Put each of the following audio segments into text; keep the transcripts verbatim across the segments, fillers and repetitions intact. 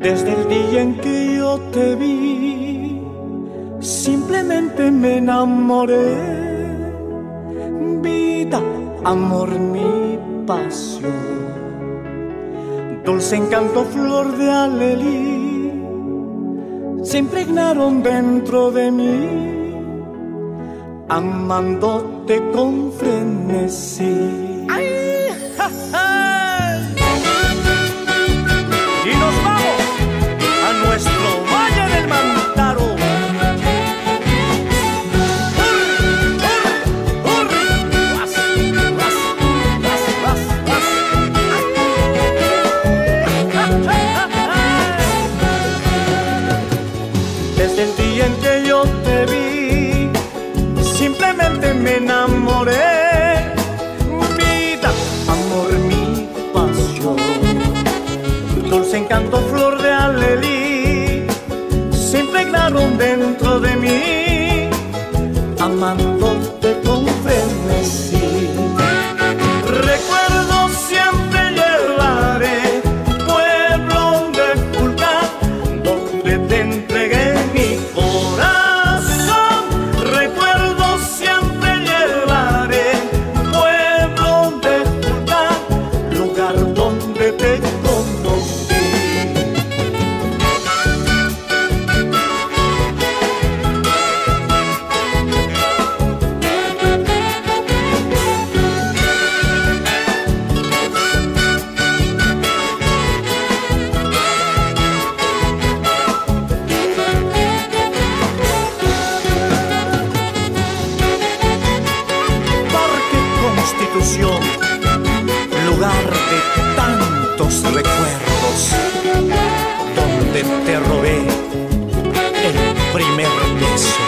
Desde el día en que yo te vi, simplemente me enamoré. Vida, amor, mi pasión, dulce encanto, flor de alelí, se impregnaron dentro de mí, amándote con frenesí. ¡Ay! ¡Ja, ja! Y nos vamos a nuestro Valle del Mantaro. Desde el día en que yo te vi, simplemente me enamoré. Vida, amor, mi pasión, dulce encanto, flor de alelí, se impregnaron dentro de mí, amándote con frenesí. Recuerdo siempre llevaré, pueblo de Fulcar, donde te entregué mi corazón. Recuerdo siempre llevaré, pueblo de Fulcar, lugar donde te conocí. Lugar de tantos recuerdos, donde te robé el primer beso.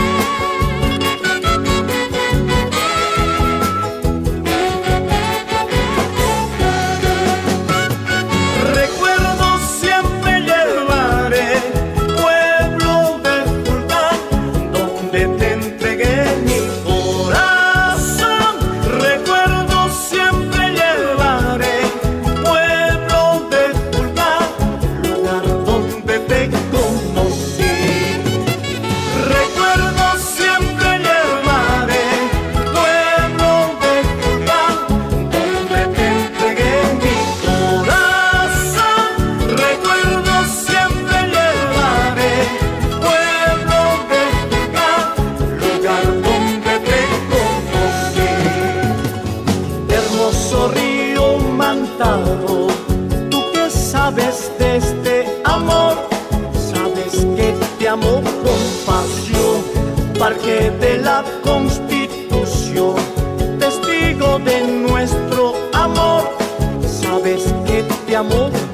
Recuerdo siempre llevaré, pueblo de Fulcar, donde te entregué mi corazón. Recuerdo siempre llevaré, pueblo de Fulcar, lugar donde te conocí. Recuerdo siempre llevaré, pueblo de Fulcar, donde te entregué mi corazón. Recuerdo siempre llevaré, pueblo de Fulcar, lugar donde te conocí. Hermoso río Mantaro, tú que sabes de este amor, sabes que te amo con pasión. Parque de la Constitución, testigo de nuestro amor, sabes que te amo